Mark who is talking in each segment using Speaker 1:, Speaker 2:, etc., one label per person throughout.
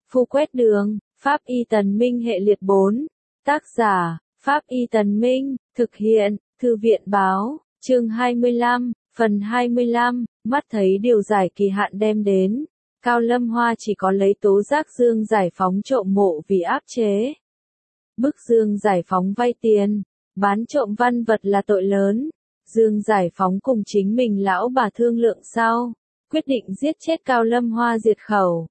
Speaker 1: Phu quét đường, Pháp Y Tần Minh hệ liệt 4. Tác giả, Pháp Y Tần Minh, thực hiện, Thư viện báo, chương 25, phần 25, mắt thấy điều giải kỳ hạn đem đến. Cao Lâm Hoa chỉ có lấy tố giác Dương Giải Phóng trộm mộ vì áp chế. Bức Dương Giải Phóng vay tiền, bán trộm văn vật là tội lớn. Dương Giải Phóng cùng chính mình lão bà thương lượng sau, quyết định giết chết Cao Lâm Hoa diệt khẩu.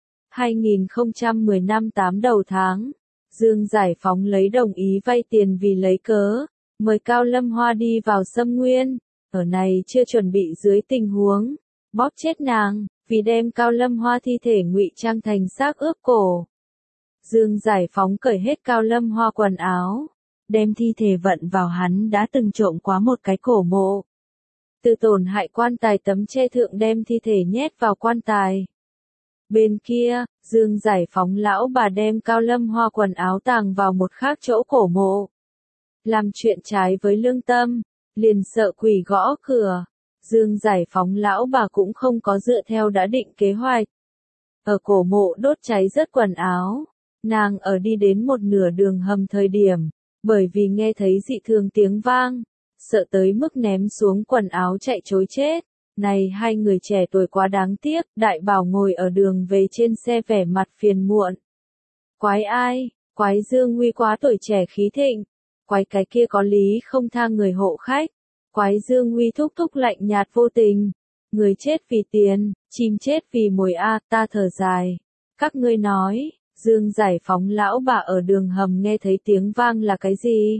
Speaker 1: 2010 năm 8 đầu tháng, Dương Giải Phóng lấy đồng ý vay tiền vì lấy cớ, mời Cao Lâm Hoa đi vào xâm nguyên, ở này chưa chuẩn bị dưới tình huống, bóp chết nàng, vì đem Cao Lâm Hoa thi thể ngụy trang thành xác ướp cổ. Dương Giải Phóng cởi hết Cao Lâm Hoa quần áo, đem thi thể vận vào hắn đã từng trộm quá một cái cổ mộ. Từ tổn hại quan tài tấm che thượng đem thi thể nhét vào quan tài. Bên kia, Dương Giải Phóng lão bà đem Cao Lâm Hoa quần áo tàng vào một khác chỗ cổ mộ. Làm chuyện trái với lương tâm, liền sợ quỷ gõ cửa. Dương Giải Phóng lão bà cũng không có dựa theo đã định kế hoạch. Ở cổ mộ đốt cháy rớt quần áo. Nàng ở đi đến một nửa đường hầm thời điểm, bởi vì nghe thấy dị thường tiếng vang, sợ tới mức ném xuống quần áo chạy trối chết. Này hai người trẻ tuổi quá đáng tiếc, Đại Bảo ngồi ở đường về trên xe vẻ mặt phiền muộn. Quái ai, quái Dương Nguy quá tuổi trẻ khí thịnh, quái cái kia có lý không tha người hộ khách, quái Dương Nguy thúc thúc lạnh nhạt vô tình, người chết vì tiền, chim chết vì mồi a, ta thở dài. Các ngươi nói, Dương Giải Phóng lão bà ở đường hầm nghe thấy tiếng vang là cái gì?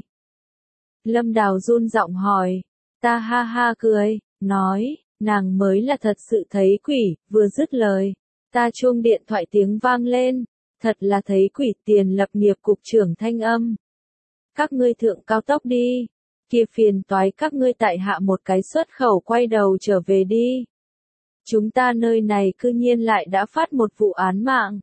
Speaker 1: Lâm Đào run giọng hỏi, ta ha ha cười, nói, nàng mới là thật sự thấy quỷ, vừa dứt lời, ta chuông điện thoại tiếng vang lên, thật là thấy quỷ. Tiền lập nghiệp cục trưởng thanh âm. Các ngươi thượng cao tốc đi, kia phiền toái các ngươi tại hạ một cái xuất khẩu quay đầu trở về đi. Chúng ta nơi này cư nhiên lại đã phát một vụ án mạng.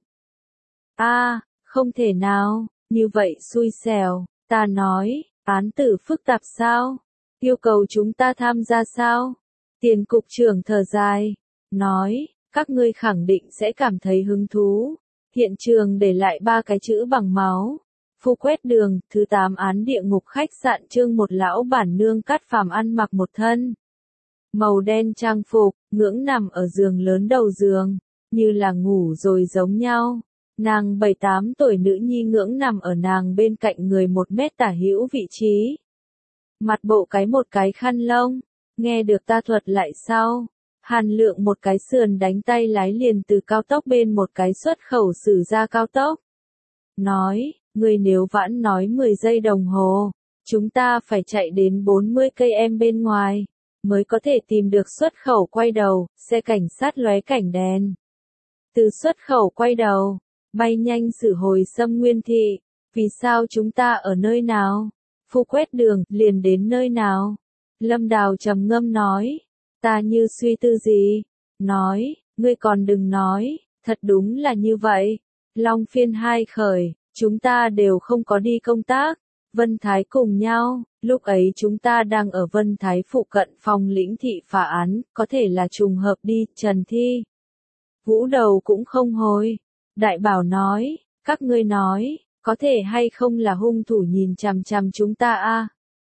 Speaker 1: Không thể nào, như vậy xui xẻo, ta nói, án tử phức tạp sao? Yêu cầu chúng ta tham gia sao? Tiền cục trưởng thở dài, nói, các ngươi khẳng định sẽ cảm thấy hứng thú. Hiện trường để lại 3 cái chữ bằng máu. Phu quét đường, thứ 8 án địa ngục khách sạn chương một lão bản nương Cát Phàm ăn mặc một thân màu đen trang phục, ngưỡng nằm ở giường lớn đầu giường, như là ngủ rồi giống nhau. Nàng 7-8 tuổi nữ nhi ngưỡng nằm ở nàng bên cạnh người 1 mét tả hữu vị trí. Mặt bộ một cái khăn lông. Nghe được ta thuật lại sau, Hàn Lượng một cái sườn đánh tay lái liền từ cao tốc bên một cái xuất khẩu xử ra cao tốc. Nói, người nếu vãn nói 10 giây đồng hồ, chúng ta phải chạy đến 40 km bên ngoài, mới có thể tìm được xuất khẩu quay đầu, xe cảnh sát lóe cảnh đèn. Từ xuất khẩu quay đầu, bay nhanh xử hồi Sâm Nguyên Thị, vì sao chúng ta ở nơi nào? Phu quét đường, liền đến nơi nào? Lâm Đào trầm ngâm nói, ta như suy tư gì, nói, ngươi còn đừng nói, thật đúng là như vậy. Long Phiên 2 khởi, chúng ta đều không có đi công tác, Vân Thái cùng nhau, lúc ấy chúng ta đang ở Vân Thái phụ cận phòng lĩnh thị phá án, có thể là trùng hợp đi. Trần Thi Vũ đầu cũng không hồi. Đại Bảo nói, các ngươi nói, có thể hay không là hung thủ nhìn chằm chằm chúng ta a?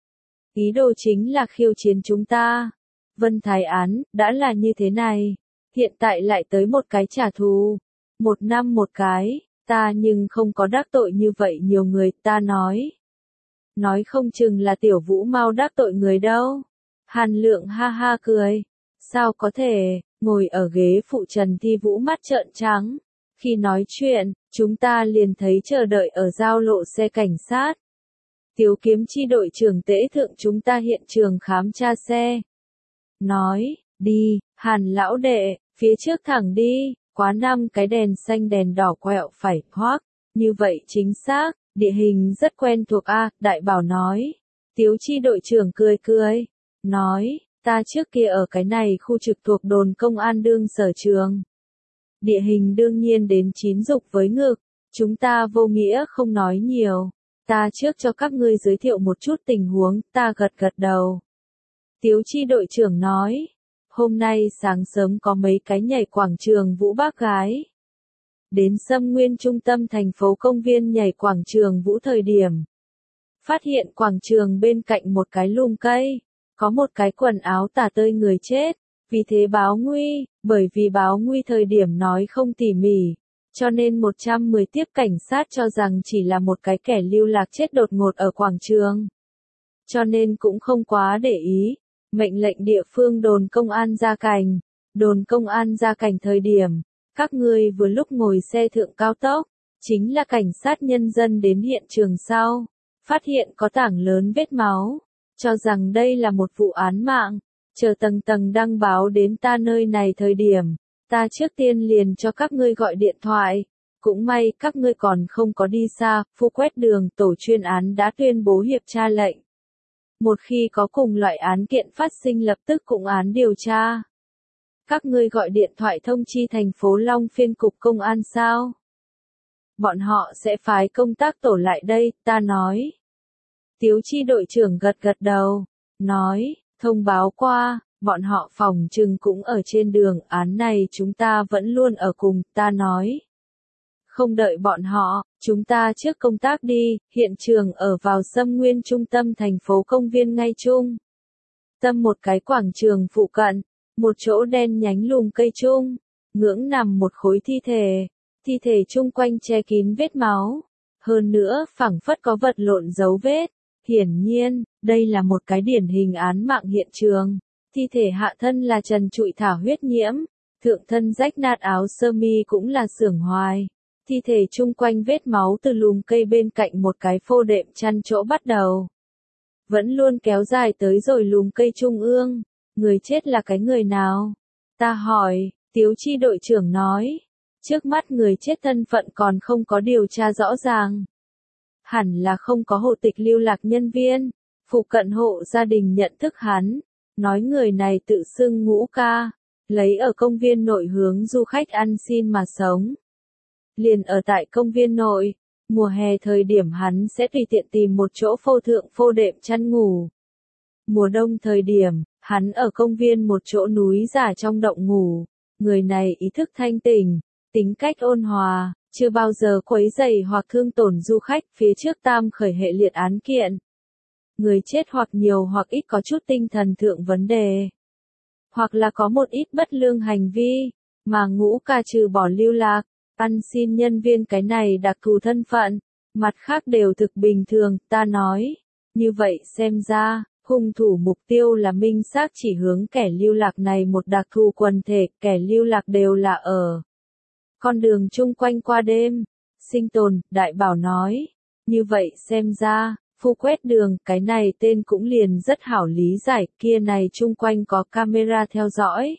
Speaker 1: Ý đồ chính là khiêu chiến chúng ta. Vân Thái án, đã là như thế này. Hiện tại lại tới một cái trả thù. 1 năm một cái, ta nhưng không có đắc tội như vậy nhiều người, ta nói. Nói không chừng là Tiểu Vũ mau đắc tội người đâu. Hàn Lượng ha ha cười. Sao có thể, ngồi ở ghế phụ Trần Thi Vũ mắt trợn trắng. Khi nói chuyện, chúng ta liền thấy chờ đợi ở giao lộ xe cảnh sát. Tiếu Kiếm chi đội trưởng tễ thượng chúng ta hiện trường khám tra xe. Nói, đi, Hàn lão đệ, phía trước thẳng đi, quá 5 cái đèn xanh đèn đỏ quẹo phải, hoác, như vậy chính xác, địa hình rất quen thuộc a. Đại Bảo nói. Tiếu chi đội trưởng cười cười, nói, ta trước kia ở cái này khu trực thuộc đồn công an đương sở trường. Địa hình đương nhiên đến 9 dục với ngực, chúng ta vô nghĩa không nói nhiều. Ta trước cho các ngươi giới thiệu một chút tình huống, ta gật gật đầu. Tiếu chi đội trưởng nói, hôm nay sáng sớm có mấy cái nhảy quảng trường vũ bác gái. đến Sâm Nguyên trung tâm thành phố công viên nhảy quảng trường Vũ thời điểm. Phát hiện quảng trường bên cạnh một cái lùm cây, có một cái quần áo tả tơi người chết, vì thế báo nguy, bởi vì báo nguy thời điểm nói không tỉ mỉ, cho nên 110 tiếp cảnh sát cho rằng chỉ là một cái kẻ lưu lạc chết đột ngột ở quảng trường. Cho nên cũng không quá để ý, mệnh lệnh địa phương đồn công an Gia Cành, đồn công an Gia Cành thời điểm, các ngươi vừa lúc ngồi xe thượng cao tốc, chính là cảnh sát nhân dân đến hiện trường sau, phát hiện có tảng lớn vết máu, cho rằng đây là một vụ án mạng, chờ tầng tầng đăng báo đến ta nơi này thời điểm, ta trước tiên liền cho các ngươi gọi điện thoại, cũng may các ngươi còn không có đi xa, phu quét đường tổ chuyên án đã tuyên bố hiệp tra lệnh. Một khi có cùng loại án kiện phát sinh lập tức cũng án điều tra. Các ngươi gọi điện thoại thông chi thành phố Long Phiên cục công an sao? Bọn họ sẽ phái công tác tổ lại đây, ta nói. Tiếu chi đội trưởng gật gật đầu, nói, thông báo qua, bọn họ phòng trừng cũng ở trên đường, án này chúng ta vẫn luôn ở cùng, ta nói. Không đợi bọn họ, chúng ta trước công tác đi, hiện trường ở vào Sâm Nguyên trung tâm thành phố công viên ngay chung. Tâm một cái quảng trường phụ cận, một chỗ đen nhánh lùm cây chung, ngưỡng nằm một khối thi thể chung quanh che kín vết máu. Hơn nữa, phảng phất có vật lộn dấu vết. Hiển nhiên, đây là một cái điển hình án mạng hiện trường. Thi thể hạ thân là trần trụi thả huyết nhiễm, thượng thân rách nát áo sơ mi cũng là xưởng hoài. Thi thể chung quanh vết máu từ lùm cây bên cạnh một cái phô đệm chăn chỗ bắt đầu. Vẫn luôn kéo dài tới rồi lùm cây trung ương. Người chết là cái người nào? Ta hỏi, Tiếu chi đội trưởng nói. Trước mắt người chết thân phận còn không có điều tra rõ ràng. Hẳn là không có hộ tịch lưu lạc nhân viên. Phụ cận hộ gia đình nhận thức hắn. Nói người này tự xưng Ngũ Ca. Lấy ở công viên nội hướng du khách ăn xin mà sống. Liền ở tại công viên nội. Mùa hè thời điểm hắn sẽ tùy tiện tìm một chỗ phô thượng phô đệm chăn ngủ. Mùa đông thời điểm, hắn ở công viên một chỗ núi giả trong động ngủ. Người này ý thức thanh tỉnh, tính cách ôn hòa, chưa bao giờ quấy rầy hoặc thương tổn du khách. Phía trước tam khởi hệ liệt án kiện. Người chết hoặc nhiều hoặc ít có chút tinh thần thượng vấn đề. Hoặc là có một ít bất lương hành vi, mà Ngũ Ca trừ bỏ lưu lạc, ăn xin nhân viên cái này đặc thù thân phận, mặt khác đều thực bình thường, ta nói. Như vậy xem ra, hung thủ mục tiêu là minh xác chỉ hướng kẻ lưu lạc này một đặc thù quần thể, kẻ lưu lạc đều là ở con đường chung quanh qua đêm, sinh tồn, Đại Bảo nói. Như vậy xem ra, phu quét đường, cái này tên cũng liền rất hảo lý giải, kia này chung quanh có camera theo dõi.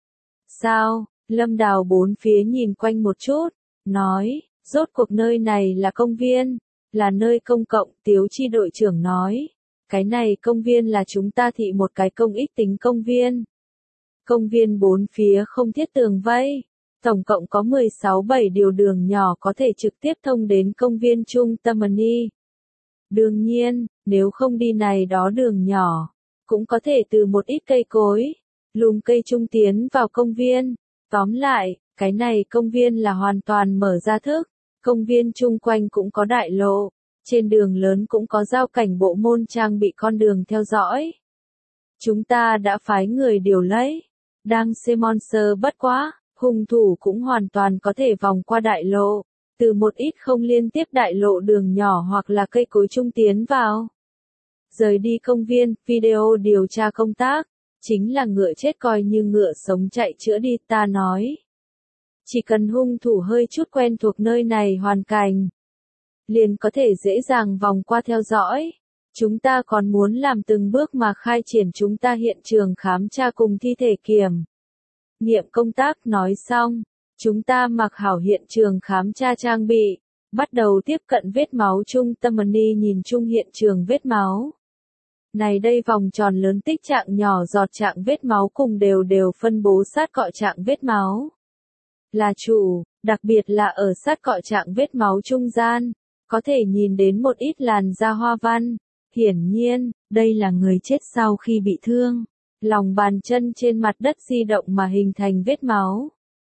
Speaker 1: Sao? Lâm Đào bốn phía nhìn quanh một chút, nói, rốt cuộc nơi này là công viên, là nơi công cộng, Tiếu chi đội trưởng nói. Cái này công viên là chúng ta thị một cái công ích tính công viên. Công viên bốn phía không thiết tường vây, tổng cộng có 16-7 điều đường nhỏ có thể trực tiếp thông đến công viên trung tâm Mani. Đương nhiên, nếu không đi này đó đường nhỏ, cũng có thể từ một ít cây cối, lùm cây trung tiến vào công viên. Tóm lại, cái này công viên là hoàn toàn mở ra thức, công viên chung quanh cũng có đại lộ, trên đường lớn cũng có giao cảnh bộ môn trang bị con đường theo dõi. Chúng ta đã phái người điều lấy, đang Monster bất quá, hung thủ cũng hoàn toàn có thể vòng qua đại lộ, từ một ít không liên tiếp đại lộ đường nhỏ hoặc là cây cối trung tiến vào. Rời đi công viên, video điều tra công tác, chính là ngựa chết coi như ngựa sống chạy chữa đi, ta nói. Chỉ cần hung thủ hơi chút quen thuộc nơi này hoàn cảnh, liền có thể dễ dàng vòng qua theo dõi. Chúng ta còn muốn làm từng bước mà khai triển chúng ta hiện trường khám tra cùng thi thể kiểm nghiệm công tác. Nói xong, chúng ta mặc hảo hiện trường khám tra trang bị, bắt đầu tiếp cận vết máu trung tâm Mani nhìn chung hiện trường vết máu. Này đây vòng tròn lớn tích trạng nhỏ giọt trạng vết máu cùng đều phân bố sát cọ trạng vết máu. Là chủ, đặc biệt là ở sát cọ trạng vết máu trung gian, có thể nhìn đến một ít làn da hoa văn. Hiển nhiên, đây là người chết sau khi bị thương. Lòng bàn chân trên mặt đất di động mà hình thành vết máu.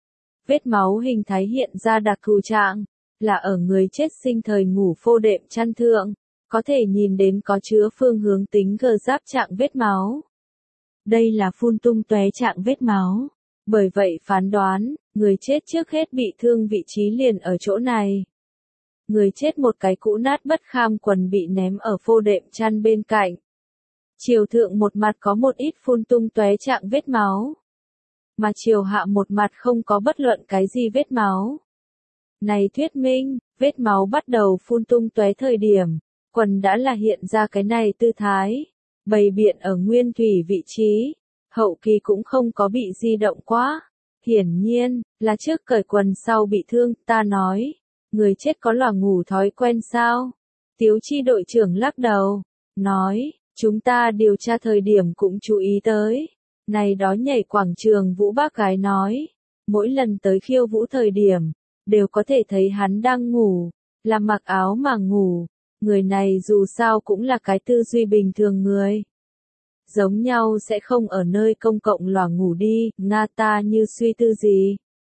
Speaker 1: Vết máu hình thái hiện ra đặc thù trạng, là ở người chết sinh thời ngủ phô đệm chăn thượng, có thể nhìn đến có chứa phương hướng tính gờ giáp trạng vết máu. Đây là phun tung tóe trạng vết máu. Bởi vậy phán đoán, người chết trước hết bị thương vị trí liền ở chỗ này. Người chết một cái cũ nát bất kham quần bị ném ở phô đệm chăn bên cạnh. Chiều thượng một mặt có một ít phun tung tóe trạng vết máu. Mà chiều hạ một mặt không có bất luận cái gì vết máu. Này thuyết minh, vết máu bắt đầu phun tung tóe thời điểm, quần đã là hiện ra cái này tư thái, bày biện ở nguyên thủy vị trí, hậu kỳ cũng không có bị di động quá. Hiển nhiên, là trước cởi quần sau bị thương, ta nói, người chết có là ngủ thói quen sao? Tiếu chi đội trưởng lắc đầu, nói, chúng ta điều tra thời điểm cũng chú ý tới. Này đó nhảy quảng trường vũ bác gái nói, mỗi lần tới khiêu vũ thời điểm, đều có thể thấy hắn đang ngủ, là mặc áo mà ngủ. Người này dù sao cũng là cái tư duy bình thường người. Giống nhau sẽ không ở nơi công cộng lòa ngủ đi, Nga ta như suy tư gì.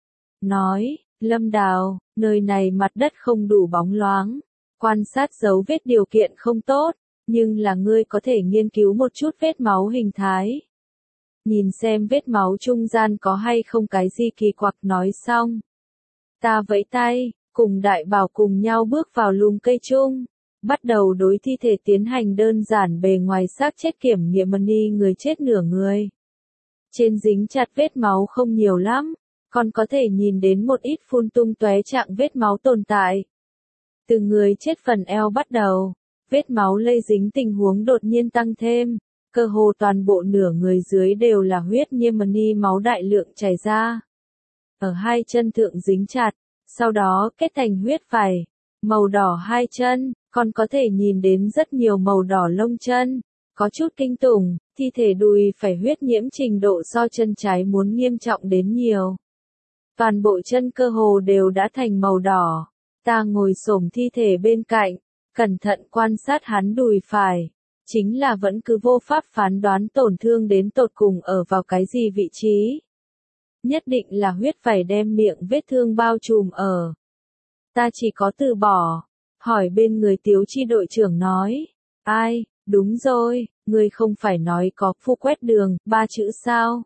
Speaker 1: Nói, Lâm Đào, nơi này mặt đất không đủ bóng loáng, quan sát dấu vết điều kiện không tốt, nhưng là ngươi có thể nghiên cứu một chút vết máu hình thái. Nhìn xem vết máu trung gian có hay không cái gì kỳ quặc. Nói xong. Ta vẫy tay, cùng đại bảo cùng nhau bước vào lùm cây chung. Bắt đầu đối thi thể tiến hành đơn giản bề ngoài xác chết kiểm nghiệm money người chết nửa người. Trên dính chặt vết máu không nhiều lắm, còn có thể nhìn đến một ít phun tung tóe trạng vết máu tồn tại. Từ người chết phần eo bắt đầu, vết máu lây dính tình huống đột nhiên tăng thêm, cơ hồ toàn bộ nửa người dưới đều là huyết nhiễm money máu đại lượng chảy ra. Ở hai chân thượng dính chặt, sau đó kết thành huyết vảy, màu đỏ hai chân. Còn có thể nhìn đến rất nhiều màu đỏ lông chân, có chút kinh tủng, thi thể đùi phải huyết nhiễm trình độ so chân trái muốn nghiêm trọng đến nhiều. Toàn bộ chân cơ hồ đều đã thành màu đỏ, ta ngồi xổm thi thể bên cạnh, cẩn thận quan sát hắn đùi phải, chính là vẫn cứ vô pháp phán đoán tổn thương đến tột cùng ở vào cái gì vị trí. Nhất định là huyết vảy đem miệng vết thương bao trùm ở. Ta chỉ có từ bỏ. Hỏi bên người Tiếu chi đội trưởng nói, ai, đúng rồi, người không phải nói có phu quét đường, 3 chữ sao?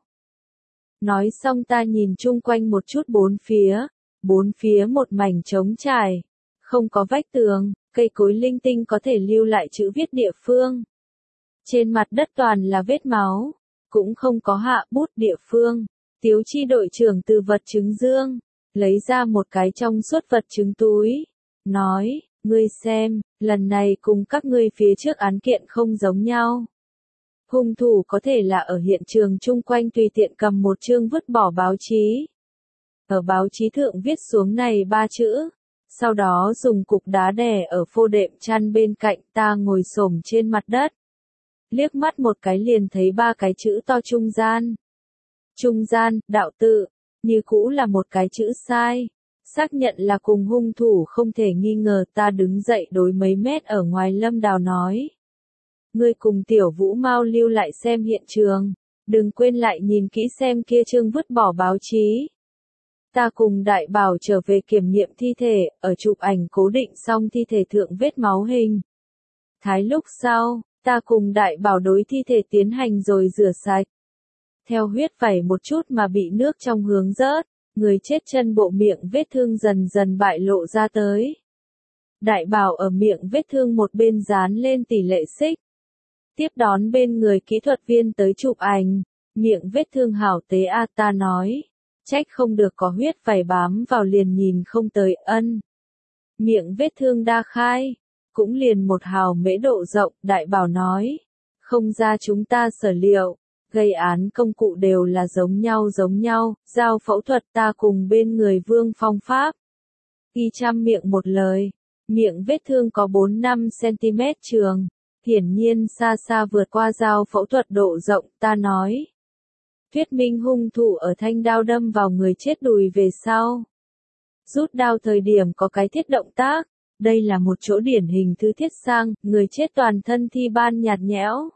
Speaker 1: Nói xong ta nhìn chung quanh một chút bốn phía một mảnh trống trải, không có vách tường, cây cối linh tinh có thể lưu lại chữ viết địa phương. Trên mặt đất toàn là vết máu, cũng không có hạ bút địa phương. Tiếu chi đội trưởng từ vật chứng dương, lấy ra một cái trong suốt vật chứng túi, nói, ngươi xem, lần này cùng các ngươi phía trước án kiện không giống nhau. Hung thủ có thể là ở hiện trường chung quanh tùy tiện cầm một chương vứt bỏ báo chí. Ở báo chí thượng viết xuống này 3 chữ, sau đó dùng cục đá đè ở phô đệm chăn bên cạnh. Ta ngồi xổm trên mặt đất. Liếc mắt một cái liền thấy 3 cái chữ to trung gian. Trung gian, đạo tự, như cũ là một cái chữ sai. Xác nhận là cùng hung thủ không thể nghi ngờ. Ta đứng dậy đối mấy mét ở ngoài Lâm Đào nói. Ngươi cùng Tiểu Vũ mau lưu lại xem hiện trường. Đừng quên lại nhìn kỹ xem kia chương vứt bỏ báo chí. Ta cùng Đại Bảo trở về kiểm nghiệm thi thể, ở chụp ảnh cố định xong thi thể thượng vết máu hình. Thái lúc sau, ta cùng Đại Bảo đối thi thể tiến hành rồi rửa sạch. Theo huyết vẩy một chút mà bị nước trong hướng rớt. Người chết chân bộ miệng vết thương dần dần bại lộ ra tới. Đại Bảo ở miệng vết thương một bên dán lên tỷ lệ xích. Tiếp đón bên người kỹ thuật viên tới chụp ảnh. Miệng vết thương hảo tế a. Ta nói. Trách không được có huyết vảy bám vào liền nhìn không tới. Ân. Miệng vết thương đa khai. Cũng liền 1 hào mễ độ rộng. Đại Bảo nói. Không ra chúng ta sở liệu. Gây án công cụ đều là giống nhau, dao phẫu thuật ta cùng bên người Vương Phong pháp. Y chăm miệng một lời, miệng vết thương có 4-5 cm trường, hiển nhiên xa xa vượt qua dao phẫu thuật độ rộng. Ta nói, thuyết minh hung thủ ở thanh đao đâm vào người chết đùi về sau. Rút đao thời điểm có cái thiết động tác, đây là một chỗ điển hình thứ thiết sang, người chết toàn thân thi ban nhạt nhẽo.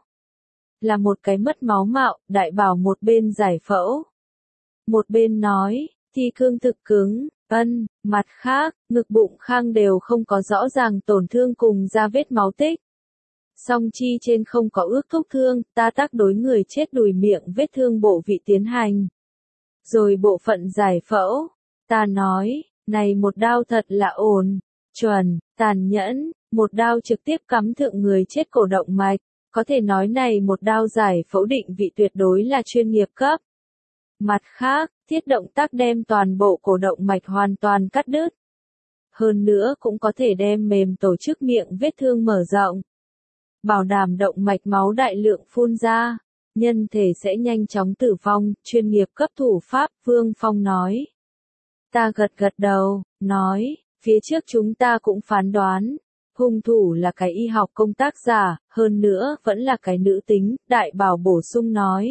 Speaker 1: Là một cái mất máu mạo. Đại Bảo một bên giải phẫu, một bên nói, Thi cương thực cứng, mặt khác, ngực bụng khang đều không có rõ ràng tổn thương cùng ra vết máu tích. Song chi trên không có ước thúc thương, ta tác đối người chết đùi miệng vết thương bộ vị tiến hành. Rồi bộ phận giải phẫu, ta nói, này một đao thật là ổn, chuẩn, tàn nhẫn, một đao trực tiếp cắm thượng người chết cổ động mạch, có thể nói này một đao giải phẫu định vị tuyệt đối là chuyên nghiệp cấp. Mặt khác, thiết động tác đem toàn bộ cổ động mạch hoàn toàn cắt đứt. Hơn nữa cũng có thể đem mềm tổ chức miệng vết thương mở rộng. Bảo đảm động mạch máu đại lượng phun ra, nhân thể sẽ nhanh chóng tử vong, chuyên nghiệp cấp thủ pháp, Vương Phong nói. Ta gật gật đầu, nói, phía trước chúng ta cũng phán đoán, hung thủ là cái y học công tác giả, hơn nữa vẫn là cái nữ tính, Đại Bảo bổ sung nói.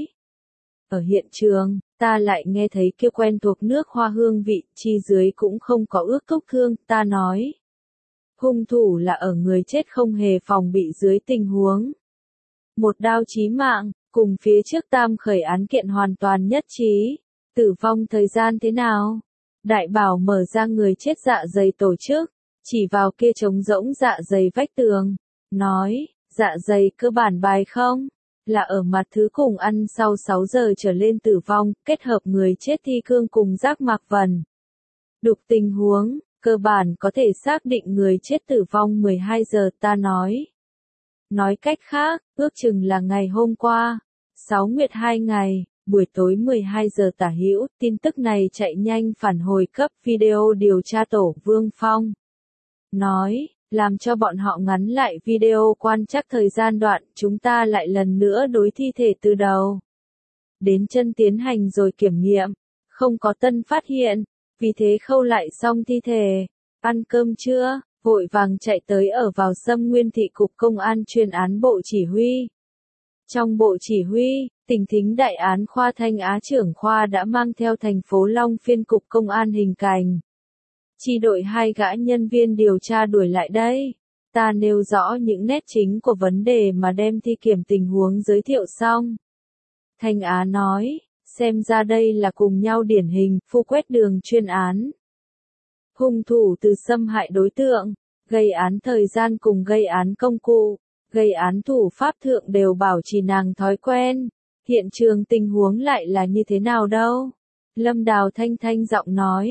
Speaker 1: Ở hiện trường, ta lại nghe thấy kia quen thuộc nước hoa hương vị, chi dưới cũng không có ước thúc thương, ta nói. Hung thủ là ở người chết không hề phòng bị dưới tình huống. Một đao chí mạng, cùng phía trước tam khởi án kiện hoàn toàn nhất trí. Tử vong thời gian thế nào? Đại Bảo mở ra người chết dạ dày tổ chức, chỉ vào kia trống rỗng dạ dày vách tường. Nói, dạ dày cơ bản bài không? Là ở mặt thứ cùng ăn sau 6 giờ trở lên tử vong, kết hợp người chết thi cương cùng giác mạc vần. Đục tình huống, cơ bản có thể xác định người chết tử vong 12 giờ, ta nói. Nói cách khác, ước chừng là ngày hôm qua, 6 nguyệt 2 ngày, buổi tối 12 giờ tả hữu, tin tức này chạy nhanh phản hồi cấp video điều tra tổ Vương Phong. Nói, làm cho bọn họ ngắn lại video quan trắc thời gian đoạn, chúng ta lại lần nữa đối thi thể từ đầu đến chân tiến hành rồi kiểm nghiệm, không có tân phát hiện, vì thế khâu lại xong thi thể. Ăn cơm chưa? Vội vàng chạy tới ở vào Sâm Nguyên thị cục công an chuyên án bộ chỉ huy. Trong bộ chỉ huy, Tỉnh Thính Đại án khoa Thanh Á trưởng khoa đã mang theo thành phố Long Phiên cục công an hình cảnh. Chi đội 2 gã nhân viên điều tra đuổi lại đây. Ta nêu rõ những nét chính của vấn đề mà đem thi kiểm tình huống giới thiệu xong. Thanh Á nói, xem ra đây là cùng nhau điển hình, phu quét đường chuyên án. Hung thủ từ xâm hại đối tượng, gây án thời gian cùng gây án công cụ, gây án thủ pháp thượng đều bảo trì nàng thói quen. Hiện trường tình huống lại là như thế nào đâu? Lâm Đào thanh thanh giọng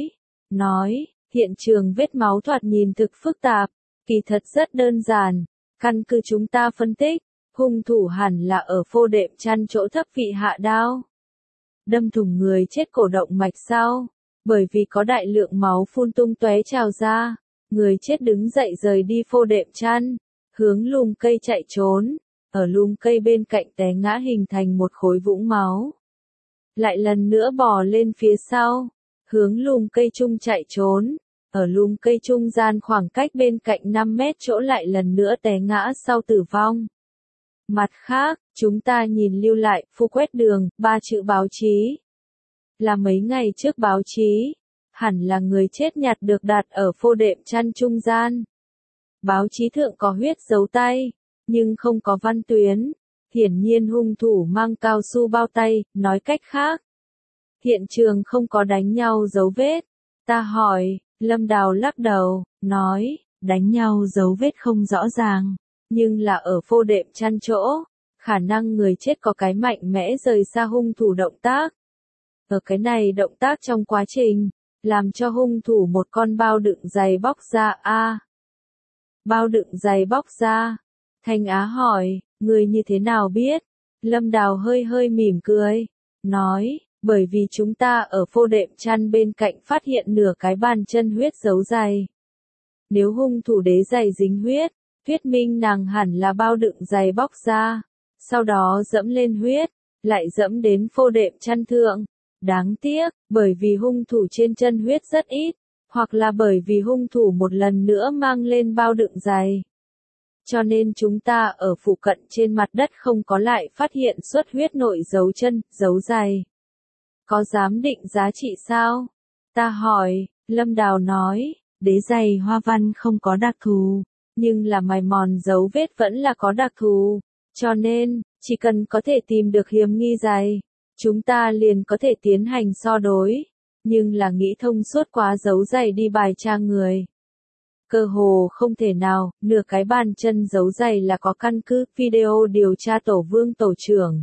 Speaker 1: nói, hiện trường vết máu thoạt nhìn thực phức tạp, kỳ thật rất đơn giản, căn cứ chúng ta phân tích, hung thủ hẳn là ở phô đệm chăn chỗ thấp vị hạ đao. Đâm thủng người chết cổ động mạch sau, bởi vì có đại lượng máu phun tung tóe trào ra, người chết đứng dậy rời đi phô đệm chăn, hướng lùm cây chạy trốn, ở lùm cây bên cạnh té ngã hình thành một khối vũng máu. Lại lần nữa bò lên phía sau, hướng lùm cây chung chạy trốn, ở lùm cây trung gian khoảng cách bên cạnh 5 mét chỗ lại lần nữa té ngã sau tử vong. Mặt khác, chúng ta nhìn lưu lại, phu quét đường, 3 chữ báo chí. Là mấy ngày trước báo chí, hẳn là người chết nhặt được đặt ở phô đệm chăn trung gian. Báo chí thượng có huyết dấu tay, nhưng không có văn tuyến. Hiển nhiên hung thủ mang cao su bao tay, nói cách khác. Hiện trường không có đánh nhau dấu vết. Ta hỏi, Lâm Đào lắc đầu, nói, đánh nhau dấu vết không rõ ràng, nhưng là ở phô đệm chăn chỗ, khả năng người chết có cái mạnh mẽ rời xa hung thủ động tác. Ở cái này động tác trong quá trình, làm cho hung thủ một con bao đựng giày bóc ra bao đựng giày bóc ra. Thanh Á hỏi, người như thế nào biết? Lâm Đào hơi hơi mỉm cười, nói, bởi vì chúng ta ở phô đệm chăn bên cạnh phát hiện nửa cái bàn chân huyết dấu giày. Nếu hung thủ đế giày dính huyết, thuyết minh nàng hẳn là bao đựng giày bóc ra, sau đó dẫm lên huyết, lại dẫm đến phô đệm chăn thượng. Đáng tiếc, bởi vì hung thủ trên chân huyết rất ít, hoặc là bởi vì hung thủ một lần nữa mang lên bao đựng giày. Cho nên chúng ta ở phụ cận trên mặt đất không có lại phát hiện xuất huyết nội dấu chân, dấu giày. Có giám định giá trị sao? Ta hỏi, Lâm Đào nói, đế giày hoa văn không có đặc thù, nhưng là mài mòn dấu vết vẫn là có đặc thù. Cho nên, chỉ cần có thể tìm được hiểm nghi giày, chúng ta liền có thể tiến hành so đối. nhưng là nghĩ thông suốt quá giấu giày đi bài tra người. Cơ hồ không thể nào, nửa cái bàn chân giấu giày là có căn cứ. Video điều tra tổ Vương tổ trưởng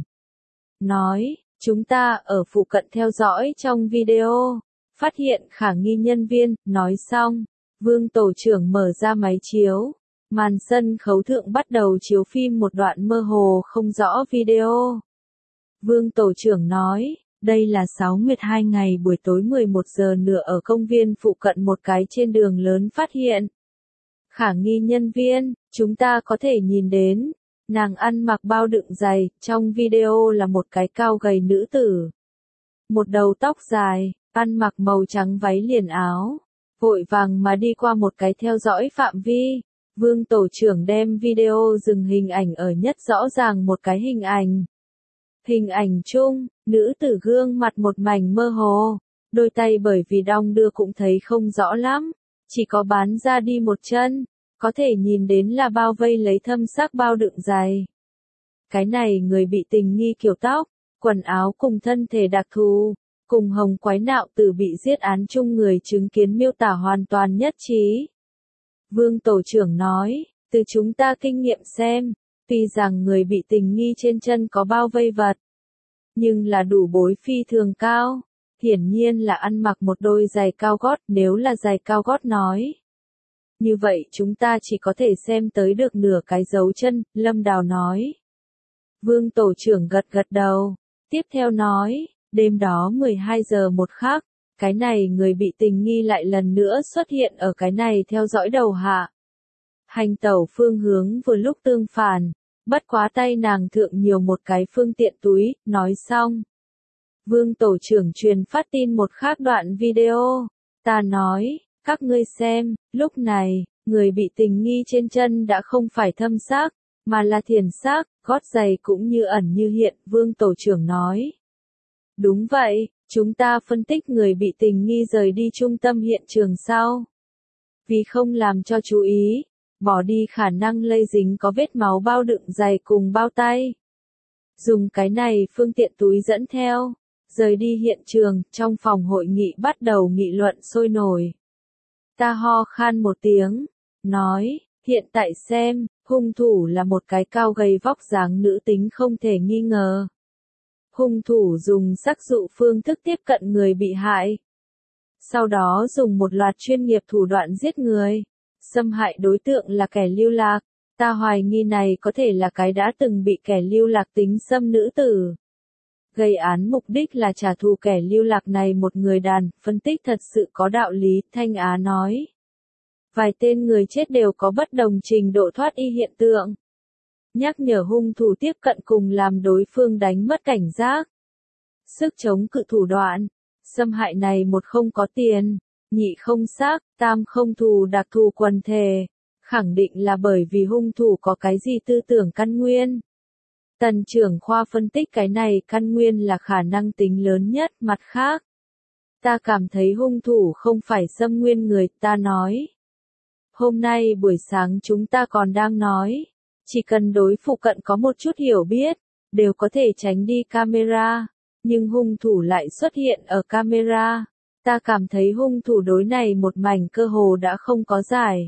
Speaker 1: nói, chúng ta ở phụ cận theo dõi trong video, phát hiện khả nghi nhân viên. Nói xong, Vương tổ trưởng mở ra máy chiếu, màn sân khấu thượng bắt đầu chiếu phim một đoạn mơ hồ không rõ video. Vương tổ trưởng nói, đây là 6 Nguyệt 2 ngày buổi tối 11 giờ nửa ở công viên phụ cận một cái trên đường lớn phát hiện. Khả nghi nhân viên, chúng ta có thể nhìn đến, nàng ăn mặc bao đựng giày, trong video là một cái cao gầy nữ tử. Một đầu tóc dài, ăn mặc màu trắng váy liền áo, vội vàng mà đi qua một cái theo dõi phạm vi. Vương tổ trưởng đem video dừng hình ảnh ở nhất rõ ràng một cái hình ảnh. Hình ảnh chung, nữ tử gương mặt một mảnh mơ hồ, đôi tay bởi vì đong đưa cũng thấy không rõ lắm, chỉ có bán ra đi một chân, có thể nhìn đến là bao vây lấy thâm sắc bao đựng giày. Cái này người bị tình nghi kiểu tóc, quần áo cùng thân thể đặc thù, cùng hồng quái nạo tử bị giết án chung người chứng kiến miêu tả hoàn toàn nhất trí. Vương tổ trưởng nói, từ chúng ta kinh nghiệm xem, tuy rằng người bị tình nghi trên chân có bao vây vật, nhưng là đủ bối phi thường cao, hiển nhiên là ăn mặc một đôi giày cao gót. Nếu là giày cao gót nói, như vậy chúng ta chỉ có thể xem tới được nửa cái dấu chân. Lâm Đào nói. Vương tổ trưởng gật gật đầu, tiếp theo nói, đêm đó 12 giờ một khắc, cái này người bị tình nghi lại lần nữa xuất hiện ở cái này theo dõi đầu hạ. Hành tẩu phương hướng vừa lúc tương phản, bất quá tay nàng thượng nhiều một cái phương tiện túi. Nói xong, Vương tổ trưởng truyền phát tin một khác đoạn video. Ta nói, các ngươi xem, lúc này, người bị tình nghi trên chân đã không phải thâm sắc, mà là thiền sắc, gót giày cũng như ẩn như hiện. Vương tổ trưởng nói. Đúng vậy, chúng ta phân tích người bị tình nghi rời đi trung tâm hiện trường sau. Vì không làm cho chú ý, bỏ đi khả năng lây dính có vết máu bao đựng giày cùng bao tay. Dùng cái này phương tiện túi dẫn theo, rời đi hiện trường. Trong phòng hội nghị bắt đầu nghị luận sôi nổi. Ta ho khan một tiếng, nói, hiện tại xem, hung thủ là một cái cao gầy vóc dáng nữ tính không thể nghi ngờ. Hung thủ dùng sắc dụ phương thức tiếp cận người bị hại. Sau đó dùng một loạt chuyên nghiệp thủ đoạn giết người. Xâm hại đối tượng là kẻ lưu lạc. Ta hoài nghi này có thể là cái đã từng bị kẻ lưu lạc tính xâm nữ tử. Gây án mục đích là trả thù kẻ lưu lạc này một người đàn. Phân tích thật sự có đạo lý. Thanh Á nói. Vài tên người chết đều có bất đồng trình độ thoát y hiện tượng. Nhắc nhở hung thủ tiếp cận cùng làm đối phương đánh mất cảnh giác. Sức chống cự thủ đoạn. Xâm hại này một không có tiền, nhị không xác, tam không thù đặc thù quần thể. Khẳng định là bởi vì hung thủ có cái gì tư tưởng căn nguyên. Tần trưởng khoa phân tích cái này căn nguyên là khả năng tính lớn nhất. Mặt khác, ta cảm thấy hung thủ không phải xâm nguyên người. Ta nói. Hôm nay buổi sáng chúng ta còn đang nói. Chỉ cần đối phụ cận có một chút hiểu biết, đều có thể tránh đi camera. Nhưng hung thủ lại xuất hiện ở camera. Ta cảm thấy hung thủ đối này một mảnh cơ hồ đã không có giải.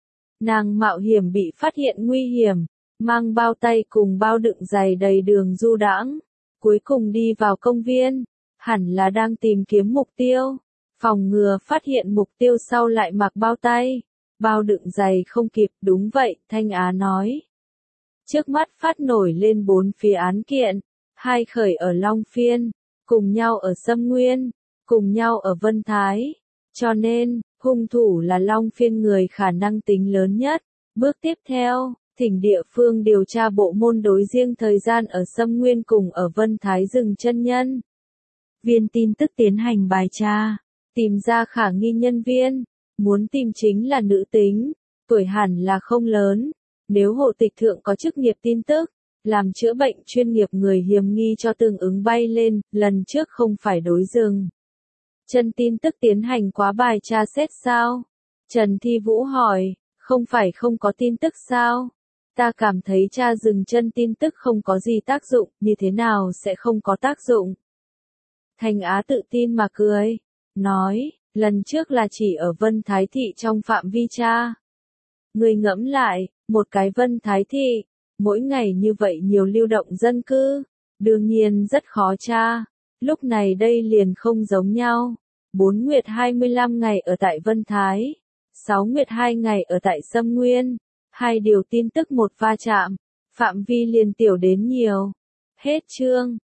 Speaker 1: Nàng mạo hiểm bị phát hiện nguy hiểm, mang bao tay cùng bao đựng giày đầy đường du đãng, cuối cùng đi vào công viên, hẳn là đang tìm kiếm mục tiêu, phòng ngừa phát hiện mục tiêu sau lại mặc bao tay, bao đựng giày không kịp. Đúng vậy, Thanh Á nói. Trước mắt phát nổi lên 4 phía án kiện, 2 khởi ở Long Phiên, cùng nhau ở Sâm Nguyên, cùng nhau ở Vân Thái. Cho nên, hung thủ là Long Phiên người khả năng tính lớn nhất. Bước tiếp theo, thỉnh địa phương điều tra bộ môn đối riêng thời gian ở Sâm Nguyên cùng ở Vân Thái dừng chân nhân viên tin tức tiến hành bài tra, tìm ra khả nghi nhân viên. Muốn tìm chính là nữ tính, tuổi hẳn là không lớn. Nếu hộ tịch thượng có chức nghiệp tin tức, làm chữa bệnh chuyên nghiệp người hiểm nghi cho tương ứng bay lên. Lần trước không phải đối dừng chân tin tức tiến hành quá bài tra xét sao? Trần Thi Vũ hỏi, không phải không có tin tức sao? Ta cảm thấy tra dừng chân tin tức không có gì tác dụng, như thế nào sẽ không có tác dụng? Thanh Á tự tin mà cười. nói, lần trước là chỉ ở Vân Thái Thị trong phạm vi tra. Người ngẫm lại, một cái Vân Thái Thị, mỗi ngày như vậy nhiều lưu động dân cư, đương nhiên rất khó tra. Lúc này đây liền không giống nhau. 4 nguyệt 25 ngày ở tại Vân Thái, 6 nguyệt 2 ngày ở tại Sâm Nguyên, hai điều tin tức một va chạm, phạm vi liền tiểu đến nhiều. Hết chương.